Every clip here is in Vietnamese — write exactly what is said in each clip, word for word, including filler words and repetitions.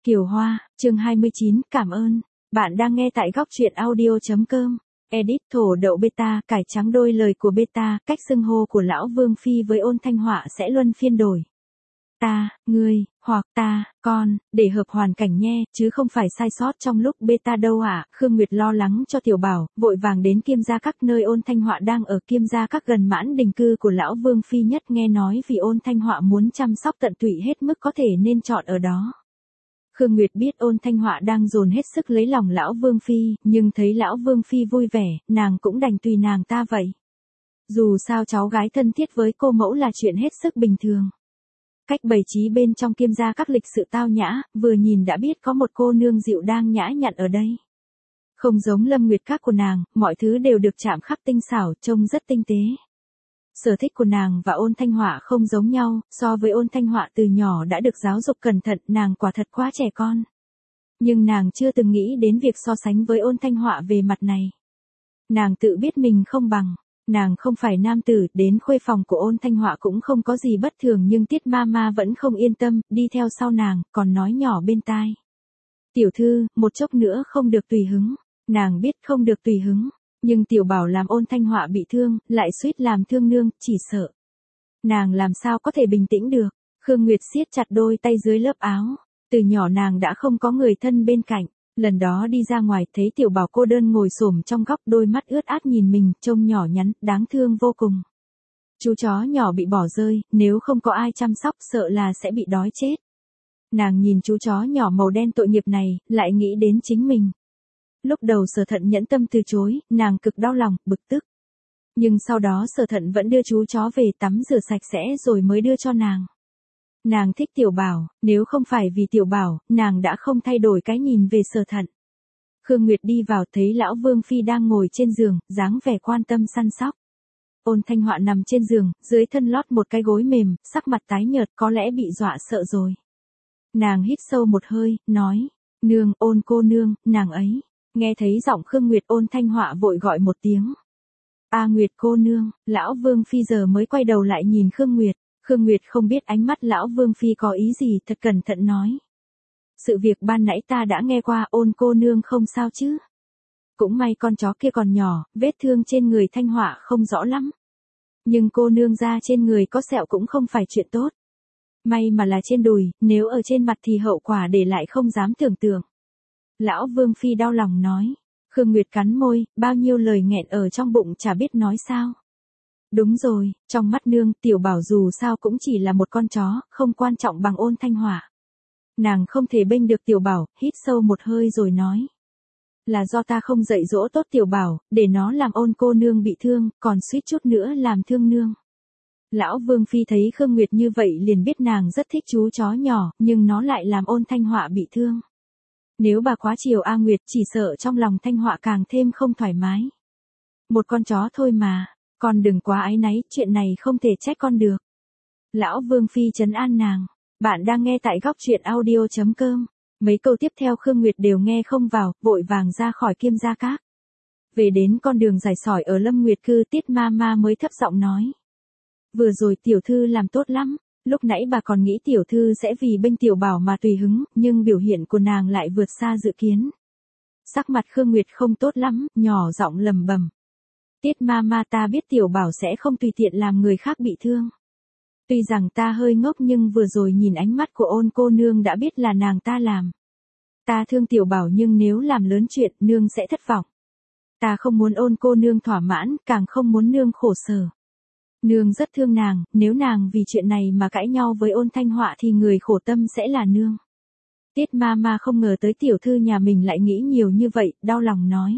Kiều Hoa, chương hai mươi chín, cảm ơn. Bạn đang nghe tại góc truyện audio chấm com. Edit thổ đậu beta, cải trắng đôi lời của beta, cách xưng hô của lão Vương Phi với Ôn Thanh Họa sẽ luân phiên đổi. Ta, ngươi, hoặc ta, con, để hợp hoàn cảnh nhé, chứ không phải sai sót trong lúc beta đâu ạ. À. Khương Nguyệt lo lắng cho Tiểu Bảo, vội vàng đến Kiêm Gia Các nơi Ôn Thanh Họa đang ở. Kiêm Gia Các gần mãn đình cư của lão Vương Phi nhất, nghe nói vì Ôn Thanh Họa muốn chăm sóc tận tụy hết mức có thể nên chọn ở đó. Khương Nguyệt biết Ôn Thanh Họa đang dồn hết sức lấy lòng lão Vương Phi, nhưng thấy lão Vương Phi vui vẻ, nàng cũng đành tùy nàng ta vậy. Dù sao cháu gái thân thiết với cô mẫu là chuyện hết sức bình thường. Cách bày trí bên trong Kiêm Gia Các lịch sự tao nhã, vừa nhìn đã biết có một cô nương dịu đang nhã nhặn ở đây. Không giống Lâm Nguyệt Các của nàng, mọi thứ đều được chạm khắc tinh xảo, trông rất tinh tế. Sở thích của nàng và Ôn Thanh Họa không giống nhau, so với Ôn Thanh Họa từ nhỏ đã được giáo dục cẩn thận, nàng quả thật quá trẻ con. Nhưng nàng chưa từng nghĩ đến việc so sánh với Ôn Thanh Họa về mặt này. Nàng tự biết mình không bằng, nàng không phải nam tử, đến khuê phòng của Ôn Thanh Họa cũng không có gì bất thường, nhưng Tiết Mama vẫn không yên tâm, đi theo sau nàng, còn nói nhỏ bên tai. Tiểu thư, một chốc nữa không được tùy hứng. Nàng biết không được tùy hứng. Nhưng Tiểu Bảo làm Ôn Thanh Họa bị thương, lại suýt làm thương nương, chỉ sợ. Nàng làm sao có thể bình tĩnh được. Khương Nguyệt siết chặt đôi tay dưới lớp áo. Từ nhỏ nàng đã không có người thân bên cạnh. Lần đó đi ra ngoài thấy Tiểu Bảo cô đơn ngồi xổm trong góc, đôi mắt ướt át nhìn mình, trông nhỏ nhắn, đáng thương vô cùng. Chú chó nhỏ bị bỏ rơi, nếu không có ai chăm sóc sợ là sẽ bị đói chết. Nàng nhìn chú chó nhỏ màu đen tội nghiệp này, lại nghĩ đến chính mình. Lúc đầu Sở Thận nhẫn tâm từ chối, nàng cực đau lòng, bực tức. Nhưng sau đó Sở Thận vẫn đưa chú chó về tắm rửa sạch sẽ rồi mới đưa cho nàng. Nàng thích Tiểu Bảo, nếu không phải vì Tiểu Bảo, nàng đã không thay đổi cái nhìn về Sở Thận. Khương Nguyệt đi vào thấy lão Vương Phi đang ngồi trên giường, dáng vẻ quan tâm săn sóc. Ôn Thanh Họa nằm trên giường, dưới thân lót một cái gối mềm, sắc mặt tái nhợt, có lẽ bị dọa sợ rồi. Nàng hít sâu một hơi, nói, nương, Ôn cô nương, nàng ấy. Nghe thấy giọng Khương Nguyệt, Ôn Thanh Họa vội gọi một tiếng. A Nguyệt cô nương, lão Vương Phi giờ mới quay đầu lại nhìn Khương Nguyệt. Khương Nguyệt không biết ánh mắt lão Vương Phi có ý gì, thật cẩn thận nói. Sự việc ban nãy ta đã nghe qua, Ôn cô nương không sao chứ. Cũng may con chó kia còn nhỏ, vết thương trên người Thanh Họa không rõ lắm. Nhưng cô nương da trên người có sẹo cũng không phải chuyện tốt. May mà là trên đùi, nếu ở trên mặt thì hậu quả để lại không dám tưởng tượng. Lão Vương Phi đau lòng nói. Khương Nguyệt cắn môi, bao nhiêu lời nghẹn ở trong bụng chả biết nói sao. Đúng rồi, trong mắt nương, Tiểu Bảo dù sao cũng chỉ là một con chó, không quan trọng bằng Ôn Thanh Họa. Nàng không thể bênh được Tiểu Bảo, hít sâu một hơi rồi nói. Là do ta không dạy dỗ tốt Tiểu Bảo, để nó làm Ôn cô nương bị thương, còn suýt chút nữa làm thương nương. Lão Vương Phi thấy Khương Nguyệt như vậy liền biết nàng rất thích chú chó nhỏ, nhưng nó lại làm Ôn Thanh Họa bị thương. Nếu bà quá chiều A Nguyệt, chỉ sợ trong lòng Thanh Họa càng thêm không thoải mái. Một con chó thôi mà, con đừng quá áy náy, chuyện này không thể trách con được. Lão Vương Phi trấn an nàng. Bạn đang nghe tại góc truyện audio chấm com. Mấy câu tiếp theo Khương Nguyệt đều nghe không vào, vội vàng ra khỏi Kiêm Gia Các. Về đến con đường dài sỏi ở Lâm Nguyệt Cư, Tiết Mama mới thấp giọng nói. Vừa rồi tiểu thư làm tốt lắm. Lúc nãy bà còn nghĩ tiểu thư sẽ vì bênh Tiểu Bảo mà tùy hứng, nhưng biểu hiện của nàng lại vượt xa dự kiến. Sắc mặt Khương Nguyệt không tốt lắm, nhỏ giọng lầm bầm. Tiết Mama, ta biết Tiểu Bảo sẽ không tùy tiện làm người khác bị thương. Tuy rằng ta hơi ngốc nhưng vừa rồi nhìn ánh mắt của Ôn cô nương đã biết là nàng ta làm. Ta thương Tiểu Bảo nhưng nếu làm lớn chuyện nương sẽ thất vọng. Ta không muốn Ôn cô nương thỏa mãn, càng không muốn nương khổ sở. Nương rất thương nàng, nếu nàng vì chuyện này mà cãi nhau với Ôn Thanh Họa thì người khổ tâm sẽ là nương. Tiết Mama không ngờ tới tiểu thư nhà mình lại nghĩ nhiều như vậy, đau lòng nói.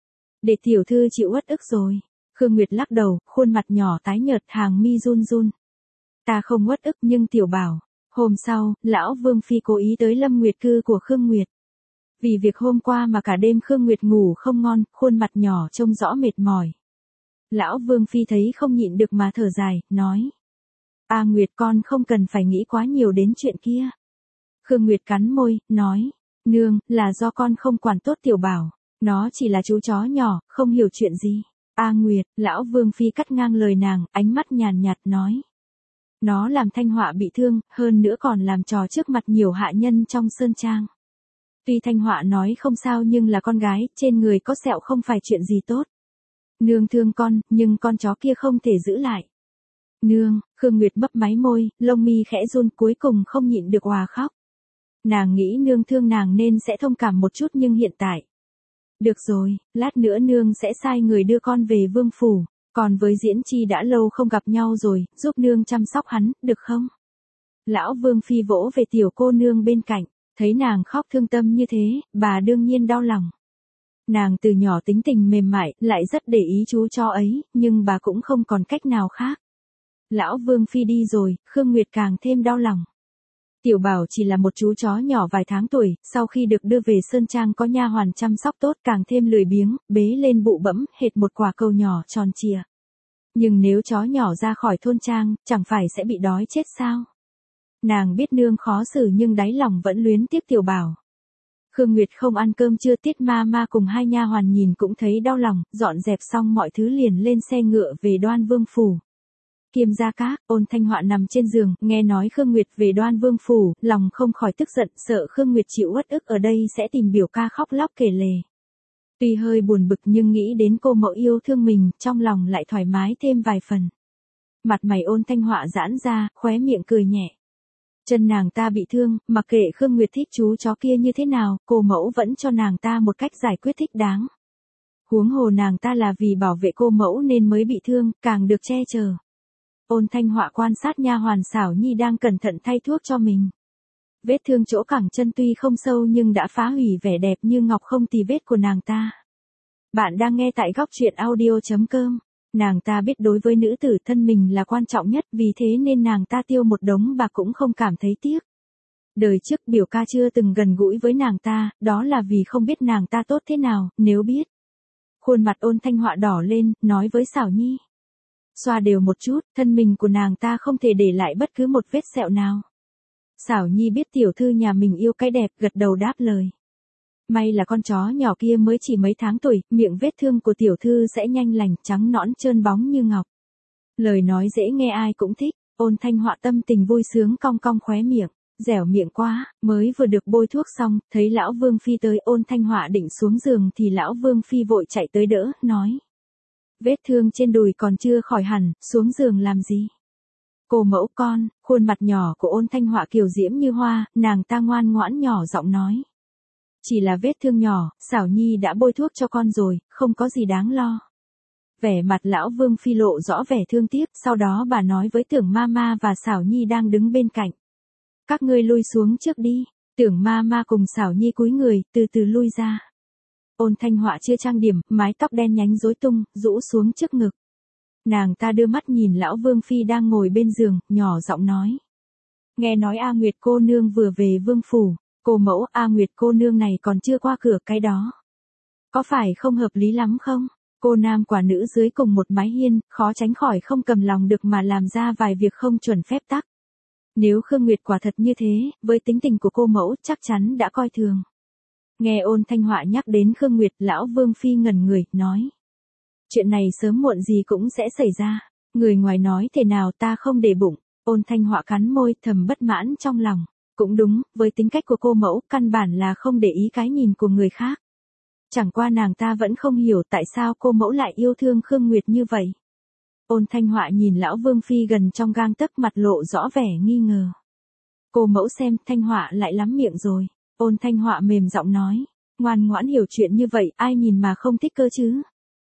Để tiểu thư chịu uất ức rồi. Khương Nguyệt lắc đầu, khuôn mặt nhỏ tái nhợt, hàng mi run run. Ta không uất ức nhưng Tiểu Bảo. Hôm sau, lão Vương Phi cố ý tới Lâm Nguyệt Cư của Khương Nguyệt. Vì việc hôm qua mà cả đêm Khương Nguyệt ngủ không ngon, khuôn mặt nhỏ trông rõ mệt mỏi. Lão Vương Phi thấy không nhịn được mà thở dài, nói. A Nguyệt, con không cần phải nghĩ quá nhiều đến chuyện kia. Khương Nguyệt cắn môi, nói. Nương, là do con không quản tốt Tiểu Bảo. Nó chỉ là chú chó nhỏ, không hiểu chuyện gì. A Nguyệt, lão Vương Phi cắt ngang lời nàng, ánh mắt nhàn nhạt nói. Nó làm Thanh Họa bị thương, hơn nữa còn làm trò trước mặt nhiều hạ nhân trong sơn trang. Tuy Thanh Họa nói không sao nhưng là con gái, trên người có sẹo không phải chuyện gì tốt. Nương thương con, nhưng con chó kia không thể giữ lại. Nương, Khương Nguyệt mấp máy môi, lông mi khẽ run cuối cùng không nhịn được òa khóc. Nàng nghĩ nương thương nàng nên sẽ thông cảm một chút nhưng hiện tại. Được rồi, lát nữa nương sẽ sai người đưa con về vương phủ, còn với Diễn Chi đã lâu không gặp nhau rồi, giúp nương chăm sóc hắn, được không? Lão Vương Phi vỗ về tiểu cô nương bên cạnh, thấy nàng khóc thương tâm như thế, bà đương nhiên đau lòng. Nàng từ nhỏ tính tình mềm mại, lại rất để ý chú chó ấy, nhưng bà cũng không còn cách nào khác. Lão Vương Phi đi rồi, Khương Nguyệt càng thêm đau lòng. Tiểu Bảo chỉ là một chú chó nhỏ vài tháng tuổi, sau khi được đưa về Sơn Trang có nha hoàn chăm sóc tốt càng thêm lười biếng, bế lên bụ bẫm, hệt một quả cầu nhỏ tròn trịa. Nhưng nếu chó nhỏ ra khỏi thôn trang, chẳng phải sẽ bị đói chết sao? Nàng biết nương khó xử nhưng đáy lòng vẫn luyến tiếc Tiểu Bảo. Khương Nguyệt không ăn cơm trưa, Tiết Ma Ma cùng hai nha hoàn nhìn cũng thấy đau lòng, dọn dẹp xong mọi thứ liền lên xe ngựa về Đoan Vương phủ. Kiêm Gia Các, Ôn Thanh Họa nằm trên giường, nghe nói Khương Nguyệt về Đoan Vương phủ, lòng không khỏi tức giận, sợ Khương Nguyệt chịu uất ức ở đây sẽ tìm biểu ca khóc lóc kể lể. Tuy hơi buồn bực nhưng nghĩ đến cô mẫu yêu thương mình, trong lòng lại thoải mái thêm vài phần. Mặt mày Ôn Thanh Họa giãn ra, khóe miệng cười nhẹ. Chân nàng ta bị thương, mặc kệ Khương Nguyệt thích chú chó kia như thế nào, cô mẫu vẫn cho nàng ta một cách giải quyết thích đáng. Huống hồ nàng ta là vì bảo vệ cô mẫu nên mới bị thương, càng được che chở. Ôn Thanh Họa quan sát nha hoàn Xảo Nhi đang cẩn thận thay thuốc cho mình. Vết thương chỗ cẳng chân tuy không sâu nhưng đã phá hủy vẻ đẹp như ngọc không tì vết của nàng ta. Bạn đang nghe tại góc truyện audio chấm com. Nàng ta biết đối với nữ tử thân mình là quan trọng nhất, vì thế nên nàng ta tiêu một đống bạc cũng không cảm thấy tiếc. Đời trước biểu ca chưa từng gần gũi với nàng ta, đó là vì không biết nàng ta tốt thế nào, nếu biết. Khuôn mặt Ôn Thanh Họa đỏ lên, nói với Xảo Nhi. Xoa đều một chút, thân mình của nàng ta không thể để lại bất cứ một vết sẹo nào. Xảo Nhi biết tiểu thư nhà mình yêu cái đẹp, gật đầu đáp lời. May là con chó nhỏ kia mới chỉ mấy tháng tuổi, miệng vết thương của tiểu thư sẽ nhanh lành, trắng nõn trơn bóng như ngọc. Lời nói dễ nghe ai cũng thích, Ôn Thanh Họa tâm tình vui sướng cong cong khóe miệng, dẻo miệng quá, mới vừa được bôi thuốc xong, thấy lão Vương Phi tới, Ôn Thanh Họa định xuống giường thì lão Vương Phi vội chạy tới đỡ, nói. Vết thương trên đùi còn chưa khỏi hẳn, xuống giường làm gì? Cô mẫu con, khuôn mặt nhỏ của Ôn Thanh Họa kiều diễm như hoa, nàng ta ngoan ngoãn nhỏ giọng nói. Chỉ là vết thương nhỏ, Xảo Nhi đã bôi thuốc cho con rồi, không có gì đáng lo. Vẻ mặt lão Vương Phi lộ rõ vẻ thương tiếc, sau đó bà nói với Tưởng Ma Ma và Xảo Nhi đang đứng bên cạnh. Các ngươi lui xuống trước đi. Tưởng Ma Ma cùng Xảo Nhi cúi người, từ từ lui ra. Ôn Thanh Họa chưa trang điểm, mái tóc đen nhánh rối tung, rũ xuống trước ngực. Nàng ta đưa mắt nhìn lão Vương Phi đang ngồi bên giường, nhỏ giọng nói. Nghe nói A Nguyệt cô nương vừa về vương phủ, cô mẫu A Nguyệt cô nương này còn chưa qua cửa cái đó. Có phải không hợp lý lắm không? Cô nam quả nữ dưới cùng một mái hiên, khó tránh khỏi không cầm lòng được mà làm ra vài việc không chuẩn phép tắc. Nếu Khương Nguyệt quả thật như thế, với tính tình của cô mẫu chắc chắn đã coi thường. Nghe Ôn Thanh Họa nhắc đến Khương Nguyệt, lão Vương Phi ngẩn người, nói. Chuyện này sớm muộn gì cũng sẽ xảy ra, người ngoài nói thế nào ta không để bụng. Ôn Thanh Họa cắn môi thầm bất mãn trong lòng. Cũng đúng, với tính cách của cô mẫu, căn bản là không để ý cái nhìn của người khác. Chẳng qua nàng ta vẫn không hiểu tại sao cô mẫu lại yêu thương Khương Nguyệt như vậy. Ôn Thanh Họa nhìn lão Vương Phi gần trong gang tấc, mặt lộ rõ vẻ nghi ngờ. Cô mẫu xem, Thanh Họa lại lắm miệng rồi. Ôn Thanh Họa mềm giọng nói, ngoan ngoãn hiểu chuyện như vậy, ai nhìn mà không thích cơ chứ.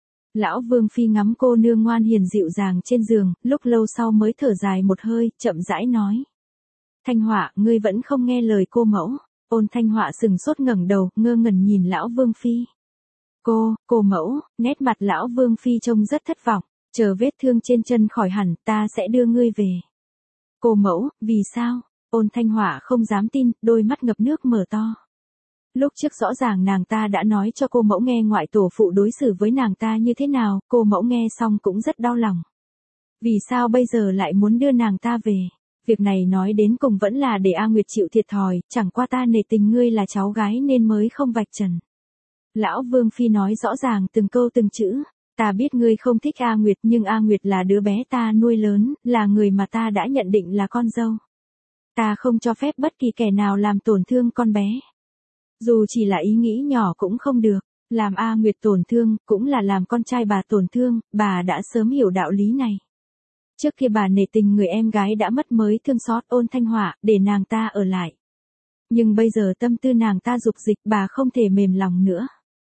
Lão Vương Phi ngắm cô nương ngoan hiền dịu dàng trên giường, lúc lâu sau mới thở dài một hơi, chậm rãi nói. Thanh Họa, ngươi vẫn không nghe lời cô mẫu. Ôn Thanh Họa sừng sốt ngẩng đầu, ngơ ngẩn nhìn lão Vương Phi. Cô, cô mẫu, nét mặt lão Vương Phi trông rất thất vọng, chờ vết thương trên chân khỏi hẳn, ta sẽ đưa ngươi về. Cô mẫu, vì sao? Ôn Thanh Họa không dám tin, đôi mắt ngập nước mở to. Lúc trước rõ ràng nàng ta đã nói cho cô mẫu nghe ngoại tổ phụ đối xử với nàng ta như thế nào, cô mẫu nghe xong cũng rất đau lòng. Vì sao bây giờ lại muốn đưa nàng ta về? Việc này nói đến cùng vẫn là để A Nguyệt chịu thiệt thòi, chẳng qua ta nể tình ngươi là cháu gái nên mới không vạch trần. Lão Vương Phi nói rõ ràng từng câu từng chữ, ta biết ngươi không thích A Nguyệt nhưng A Nguyệt là đứa bé ta nuôi lớn, là người mà ta đã nhận định là con dâu. Ta không cho phép bất kỳ kẻ nào làm tổn thương con bé. Dù chỉ là ý nghĩ nhỏ cũng không được, làm A Nguyệt tổn thương, cũng là làm con trai bà tổn thương, bà đã sớm hiểu đạo lý này. Trước kia bà nể tình người em gái đã mất mới thương xót Ôn Thanh Họa, để nàng ta ở lại. Nhưng bây giờ tâm tư nàng ta dục dịch, bà không thể mềm lòng nữa.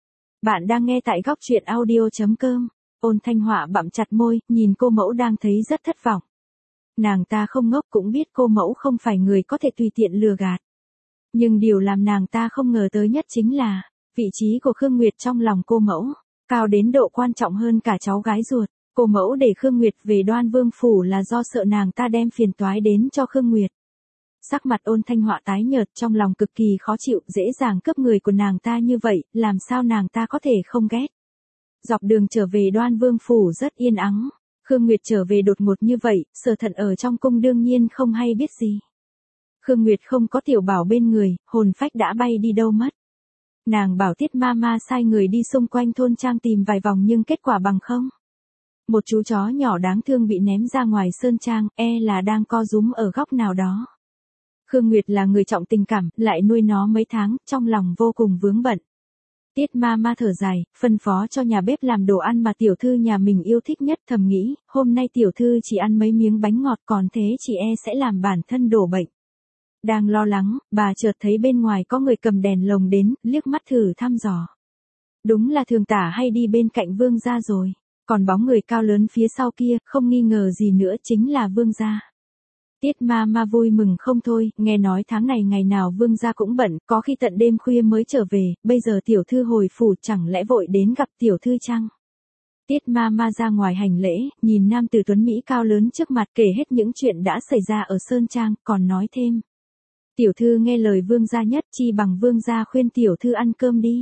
Bạn đang nghe tại góc truyện audio.com. Ôn Thanh Họa bặm chặt môi, nhìn cô mẫu đang thấy rất thất vọng. Nàng ta không ngốc cũng biết cô mẫu không phải người có thể tùy tiện lừa gạt. Nhưng điều làm nàng ta không ngờ tới nhất chính là, vị trí của Khương Nguyệt trong lòng cô mẫu, cao đến độ quan trọng hơn cả cháu gái ruột. Cô mẫu để Khương Nguyệt về Đoan Vương Phủ là do sợ nàng ta đem phiền toái đến cho Khương Nguyệt. Sắc mặt Ôn Thanh Họa tái nhợt, trong lòng cực kỳ khó chịu, dễ dàng cướp người của nàng ta như vậy, làm sao nàng ta có thể không ghét. Dọc đường trở về Đoan Vương Phủ rất yên ắng. Khương Nguyệt trở về đột ngột như vậy, Sở Thận ở trong cung đương nhiên không hay biết gì. Khương Nguyệt không có tiểu bảo bên người, hồn phách đã bay đi đâu mất. Nàng bảo Tiết ma ma sai người đi xung quanh thôn trang tìm vài vòng nhưng kết quả bằng không. Một chú chó nhỏ đáng thương bị ném ra ngoài sơn trang, e là đang co rúm ở góc nào đó. Khương Nguyệt là người trọng tình cảm, lại nuôi nó mấy tháng, trong lòng vô cùng vướng bận. Tiết ma ma thở dài, phân phó cho nhà bếp làm đồ ăn mà tiểu thư nhà mình yêu thích nhất, thầm nghĩ, hôm nay tiểu thư chỉ ăn mấy miếng bánh ngọt, còn thế chị e sẽ làm bản thân đổ bệnh. Đang lo lắng, bà chợt thấy bên ngoài có người cầm đèn lồng đến, liếc mắt thử thăm dò. Đúng là Thường Tả hay đi bên cạnh Vương gia rồi, còn bóng người cao lớn phía sau kia, không nghi ngờ gì nữa chính là Vương gia. Tiết ma ma vui mừng không thôi, nghe nói tháng này ngày nào Vương gia cũng bận, có khi tận đêm khuya mới trở về, bây giờ tiểu thư hồi phủ chẳng lẽ vội đến gặp tiểu thư chăng? Tiết ma ma ra ngoài hành lễ, nhìn nam tử tuấn Mỹ cao lớn trước mặt kể hết những chuyện đã xảy ra ở Sơn Trang, còn nói thêm. Tiểu thư nghe lời Vương gia nhất, chi bằng Vương gia khuyên tiểu thư ăn cơm đi.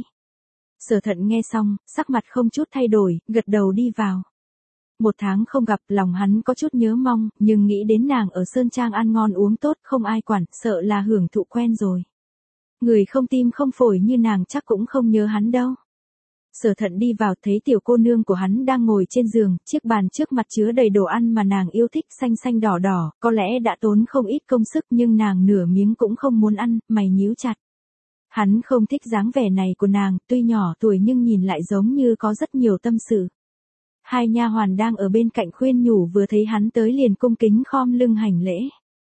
Sở Thận nghe xong, sắc mặt không chút thay đổi, gật đầu đi vào. Một tháng không gặp, lòng hắn có chút nhớ mong, nhưng nghĩ đến nàng ở Sơn Trang ăn ngon uống tốt, không ai quản, sợ là hưởng thụ quen rồi. Người không tim không phổi như nàng chắc cũng không nhớ hắn đâu. Sở Thận đi vào thấy tiểu cô nương của hắn đang ngồi trên giường, chiếc bàn trước mặt chứa đầy đồ ăn mà nàng yêu thích, xanh xanh đỏ đỏ, có lẽ đã tốn không ít công sức nhưng nàng nửa miếng cũng không muốn ăn, mày nhíu chặt. Hắn không thích dáng vẻ này của nàng, tuy nhỏ tuổi nhưng nhìn lại giống như có rất nhiều tâm sự. Hai nha hoàn đang ở bên cạnh khuyên nhủ vừa thấy hắn tới liền cung kính khom lưng hành lễ.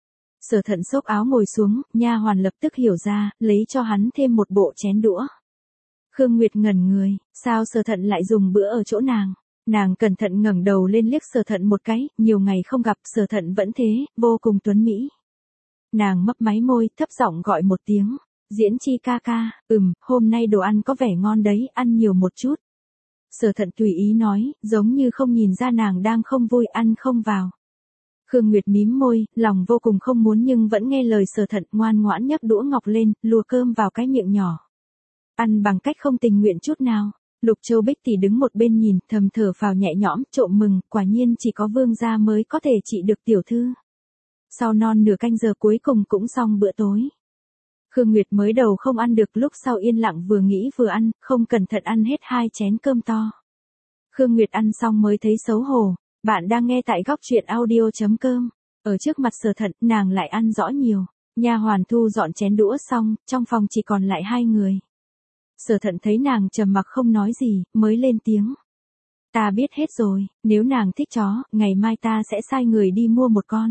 Sở Thận xốc áo ngồi xuống, nha hoàn lập tức hiểu ra, lấy cho hắn thêm một bộ chén đũa. Khương Nguyệt ngẩn người, sao Sở Thận lại dùng bữa ở chỗ nàng? Nàng cẩn thận ngẩng đầu lên liếc Sở Thận một cái, nhiều ngày không gặp Sở Thận vẫn thế, vô cùng tuấn mỹ. Nàng mấp máy môi, thấp giọng gọi một tiếng, Diễn Chi ca ca, ừm, hôm nay đồ ăn có vẻ ngon đấy, ăn nhiều một chút. Sở Thận tùy ý nói, giống như không nhìn ra nàng đang không vui, ăn không vào. Khương Nguyệt mím môi, lòng vô cùng không muốn nhưng vẫn nghe lời Sở Thận, ngoan ngoãn nhấc đũa ngọc lên, lùa cơm vào cái miệng nhỏ. Ăn bằng cách không tình nguyện chút nào. Lục Châu Bích thì đứng một bên nhìn, thầm thở phào nhẹ nhõm, trộm mừng, quả nhiên chỉ có Vương gia mới có thể trị được tiểu thư. Sau non nửa canh giờ cuối cùng cũng xong bữa tối. Khương Nguyệt mới đầu không ăn được, lúc sau yên lặng vừa nghĩ vừa ăn, không cẩn thận ăn hết hai chén cơm to. Khương Nguyệt ăn xong mới thấy xấu hổ. Bạn đang nghe tại góc truyện audio.com. Ở trước mặt Sở Thận, nàng lại ăn rõ nhiều. Nha hoàn thu dọn chén đũa xong, trong phòng chỉ còn lại hai người. Sở Thận thấy nàng trầm mặc không nói gì, mới lên tiếng. Ta biết hết rồi, nếu nàng thích chó, ngày mai ta sẽ sai người đi mua một con.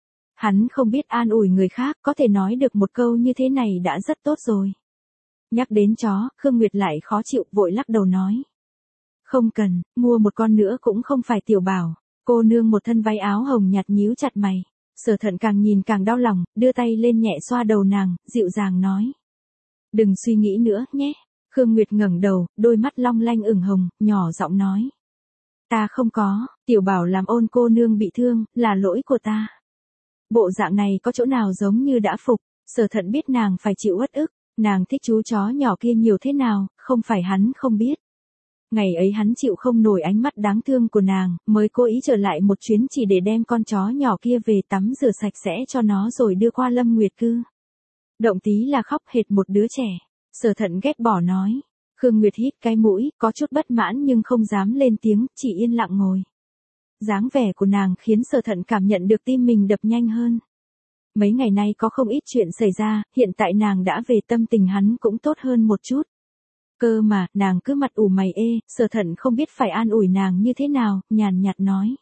Hắn không biết an ủi người khác, có thể nói được một câu như thế này đã rất tốt rồi. Nhắc đến chó, Khương Nguyệt lại khó chịu, vội lắc đầu nói. Không cần, mua một con nữa cũng không phải tiểu bảo. Cô nương một thân váy áo hồng nhạt nhíu chặt mày. Sở Thận càng nhìn càng đau lòng, đưa tay lên nhẹ xoa đầu nàng, dịu dàng nói. Đừng suy nghĩ nữa, nhé. Khương Nguyệt ngẩng đầu, đôi mắt long lanh ửng hồng, nhỏ giọng nói. Ta không có, tiểu bảo làm Ôn cô nương bị thương, là lỗi của ta. Bộ dạng này có chỗ nào giống như đã phục. Sở Thận biết nàng phải chịu uất ức, nàng thích chú chó nhỏ kia nhiều thế nào, không phải hắn không biết. Ngày ấy hắn chịu không nổi ánh mắt đáng thương của nàng, mới cố ý trở lại một chuyến chỉ để đem con chó nhỏ kia về tắm rửa sạch sẽ cho nó rồi đưa qua Lâm Nguyệt Cư. Động tí là khóc hệt một đứa trẻ. Sở Thận ghét bỏ nói. Khương Nguyệt hít cái mũi, có chút bất mãn nhưng không dám lên tiếng, chỉ yên lặng ngồi. Dáng vẻ của nàng khiến Sở Thận cảm nhận được tim mình đập nhanh hơn. Mấy ngày nay có không ít chuyện xảy ra, hiện tại nàng đã về tâm tình hắn cũng tốt hơn một chút. Cơ mà, nàng cứ mặt ủ mày ê, Sở Thận không biết phải an ủi nàng như thế nào, nhàn nhạt nói.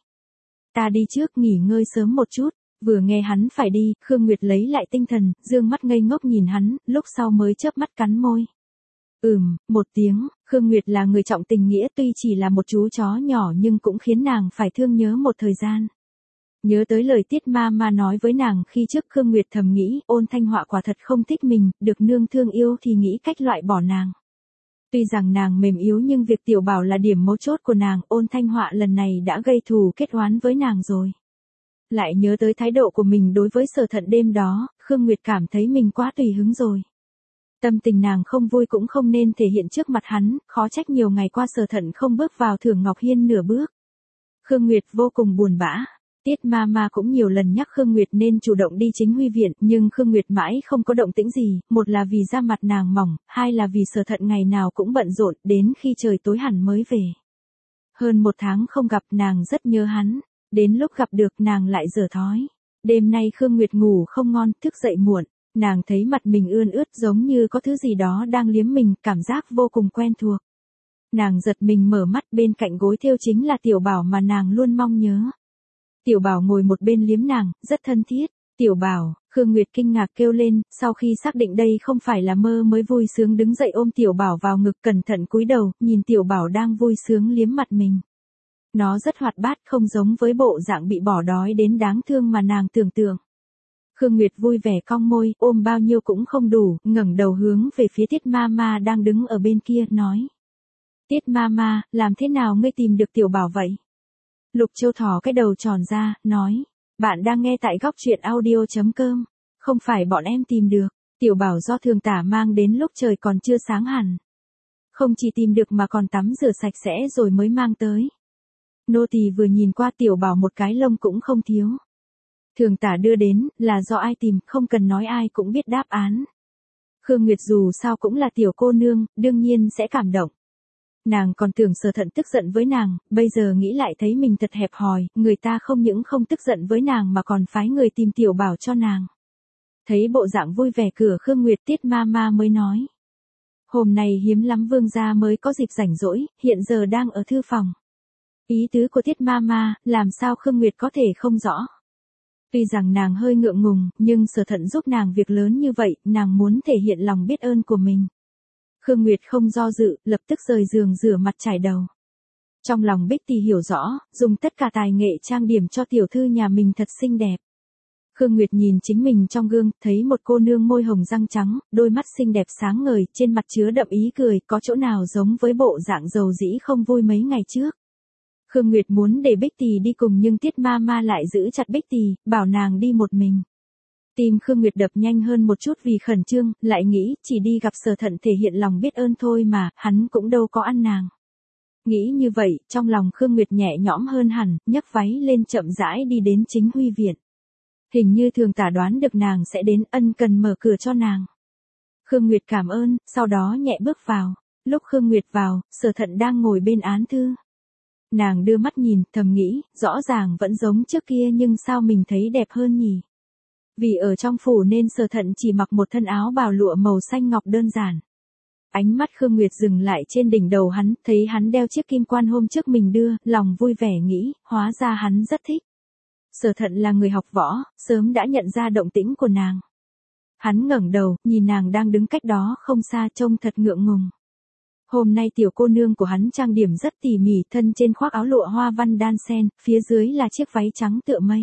Ta đi trước nghỉ ngơi sớm một chút, vừa nghe hắn phải đi, Khương Nguyệt lấy lại tinh thần, dương mắt ngây ngốc nhìn hắn, lúc sau mới chớp mắt cắn môi. Ừm, một tiếng, Khương Nguyệt là người trọng tình nghĩa tuy chỉ là một chú chó nhỏ nhưng cũng khiến nàng phải thương nhớ một thời gian. Nhớ tới lời Tiết Ma Ma nói với nàng khi trước, Khương Nguyệt thầm nghĩ, Ôn Thanh Họa quả thật không thích mình, được nương thương yêu thì nghĩ cách loại bỏ nàng. Tuy rằng nàng mềm yếu nhưng việc Tiểu Bảo là điểm mấu chốt của nàng, Ôn Thanh Họa lần này đã gây thù kết oán với nàng rồi. Lại nhớ tới thái độ của mình đối với Sở Thận đêm đó, Khương Nguyệt cảm thấy mình quá tùy hứng rồi. Tâm tình nàng không vui cũng không nên thể hiện trước mặt hắn, khó trách nhiều ngày qua Sở Thận không bước vào Thưởng Ngọc Hiên nửa bước. Khương Nguyệt vô cùng buồn bã. Tiết Ma Ma cũng nhiều lần nhắc Khương Nguyệt nên chủ động đi Chính Huy viện, nhưng Khương Nguyệt mãi không có động tĩnh gì, một là vì da mặt nàng mỏng, hai là vì Sở Thận ngày nào cũng bận rộn, đến khi trời tối hẳn mới về. Hơn một tháng không gặp, nàng rất nhớ hắn, đến lúc gặp được nàng lại dở thói. Đêm nay Khương Nguyệt ngủ không ngon, thức dậy muộn, nàng thấy mặt mình ươn ướt giống như có thứ gì đó đang liếm mình, cảm giác vô cùng quen thuộc. Nàng giật mình mở mắt, bên cạnh gối thêu chính là Tiểu Bảo mà nàng luôn mong nhớ. Tiểu Bảo ngồi một bên liếm nàng, rất thân thiết. Tiểu Bảo, Khương Nguyệt kinh ngạc kêu lên, sau khi xác định đây không phải là mơ mới vui sướng đứng dậy ôm Tiểu Bảo vào ngực, cẩn thận cúi đầu, nhìn Tiểu Bảo đang vui sướng liếm mặt mình. Nó rất hoạt bát, không giống với bộ dạng bị bỏ đói đến đáng thương mà nàng tưởng tượng. Khương Nguyệt vui vẻ cong môi, ôm bao nhiêu cũng không đủ, ngẩng đầu hướng về phía Tiết Ma Ma đang đứng ở bên kia, nói. Tiết Ma Ma, làm thế nào ngươi tìm được Tiểu Bảo vậy? Lục Châu thò cái đầu tròn ra, nói. Bạn đang nghe tại góc truyện audio chấm com. Không phải bọn em tìm được, Tiểu Bảo do Thường Tả mang đến lúc trời còn chưa sáng hẳn. Không chỉ tìm được mà còn tắm rửa sạch sẽ rồi mới mang tới. Nô tỳ vừa nhìn qua Tiểu Bảo một cái lông cũng không thiếu. Thường Tả đưa đến, là do ai tìm, không cần nói ai cũng biết đáp án. Khương Nguyệt dù sao cũng là tiểu cô nương, đương nhiên sẽ cảm động. Nàng còn tưởng Sở Thận tức giận với nàng, bây giờ nghĩ lại thấy mình thật hẹp hòi, người ta không những không tức giận với nàng mà còn phái người tìm Tiểu Bảo cho nàng. Thấy bộ dạng vui vẻ cửa Khương Nguyệt, Tiết Ma Ma mới nói. Hôm nay hiếm lắm vương gia mới có dịp rảnh rỗi, hiện giờ đang ở thư phòng. Ý tứ của Tiết Ma Ma, làm sao Khương Nguyệt có thể không rõ. Tuy rằng nàng hơi ngượng ngùng, nhưng Sở Thận giúp nàng việc lớn như vậy, nàng muốn thể hiện lòng biết ơn của mình. Khương Nguyệt không do dự, lập tức rời giường rửa mặt trải đầu. Trong lòng Bích Tì hiểu rõ, dùng tất cả tài nghệ trang điểm cho tiểu thư nhà mình thật xinh đẹp. Khương Nguyệt nhìn chính mình trong gương, thấy một cô nương môi hồng răng trắng, đôi mắt xinh đẹp sáng ngời, trên mặt chứa đậm ý cười, có chỗ nào giống với bộ dạng dầu dĩ không vui mấy ngày trước. Khương Nguyệt muốn để Bích Tì đi cùng nhưng Tiết Ma Ma lại giữ chặt Bích Tì, bảo nàng đi một mình. Tim Khương Nguyệt đập nhanh hơn một chút vì khẩn trương, lại nghĩ chỉ đi gặp Sở Thận thể hiện lòng biết ơn thôi mà, hắn cũng đâu có ăn nàng. Nghĩ như vậy, trong lòng Khương Nguyệt nhẹ nhõm hơn hẳn, nhấc váy lên chậm rãi đi đến Chính Huy viện. Hình như Thường Tả đoán được nàng sẽ đến, ân cần mở cửa cho nàng. Khương Nguyệt cảm ơn, sau đó nhẹ bước vào. Lúc Khương Nguyệt vào, Sở Thận đang ngồi bên án thư. Nàng đưa mắt nhìn, thầm nghĩ, rõ ràng vẫn giống trước kia nhưng sao mình thấy đẹp hơn nhỉ? Vì ở trong phủ nên Sở Thận chỉ mặc một thân áo bào lụa màu xanh ngọc đơn giản. Ánh mắt Khương Nguyệt dừng lại trên đỉnh đầu hắn, thấy hắn đeo chiếc kim quan hôm trước mình đưa, lòng vui vẻ nghĩ, hóa ra hắn rất thích. Sở Thận là người học võ, sớm đã nhận ra động tĩnh của nàng. Hắn ngẩng đầu, nhìn nàng đang đứng cách đó không xa, trông thật ngượng ngùng. Hôm nay tiểu cô nương của hắn trang điểm rất tỉ mỉ, thân trên khoác áo lụa hoa văn đan sen, phía dưới là chiếc váy trắng tựa mây.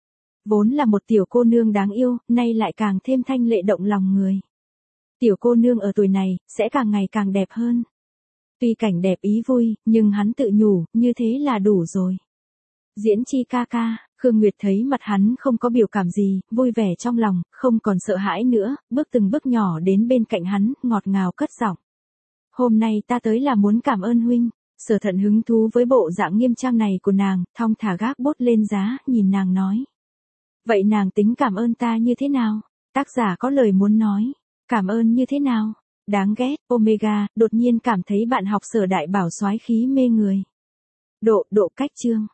Vốn là một tiểu cô nương đáng yêu, nay lại càng thêm thanh lệ động lòng người. Tiểu cô nương ở tuổi này, sẽ càng ngày càng đẹp hơn. Tuy cảnh đẹp ý vui, nhưng hắn tự nhủ, như thế là đủ rồi. Diễn chi ca ca, Khương Nguyệt thấy mặt hắn không có biểu cảm gì, vui vẻ trong lòng, không còn sợ hãi nữa, bước từng bước nhỏ đến bên cạnh hắn, ngọt ngào cất giọng. Hôm nay ta tới là muốn cảm ơn huynh. Sở Thận hứng thú với bộ dạng nghiêm trang này của nàng, thong thả gác bút lên giá, nhìn nàng nói. Vậy nàng tính cảm ơn ta như thế nào? Tác giả có lời muốn nói. Cảm ơn như thế nào? Đáng ghét, Omega, đột nhiên cảm thấy bạn học Sở đại bảo soái khí mê người. Độ, độ cách chương.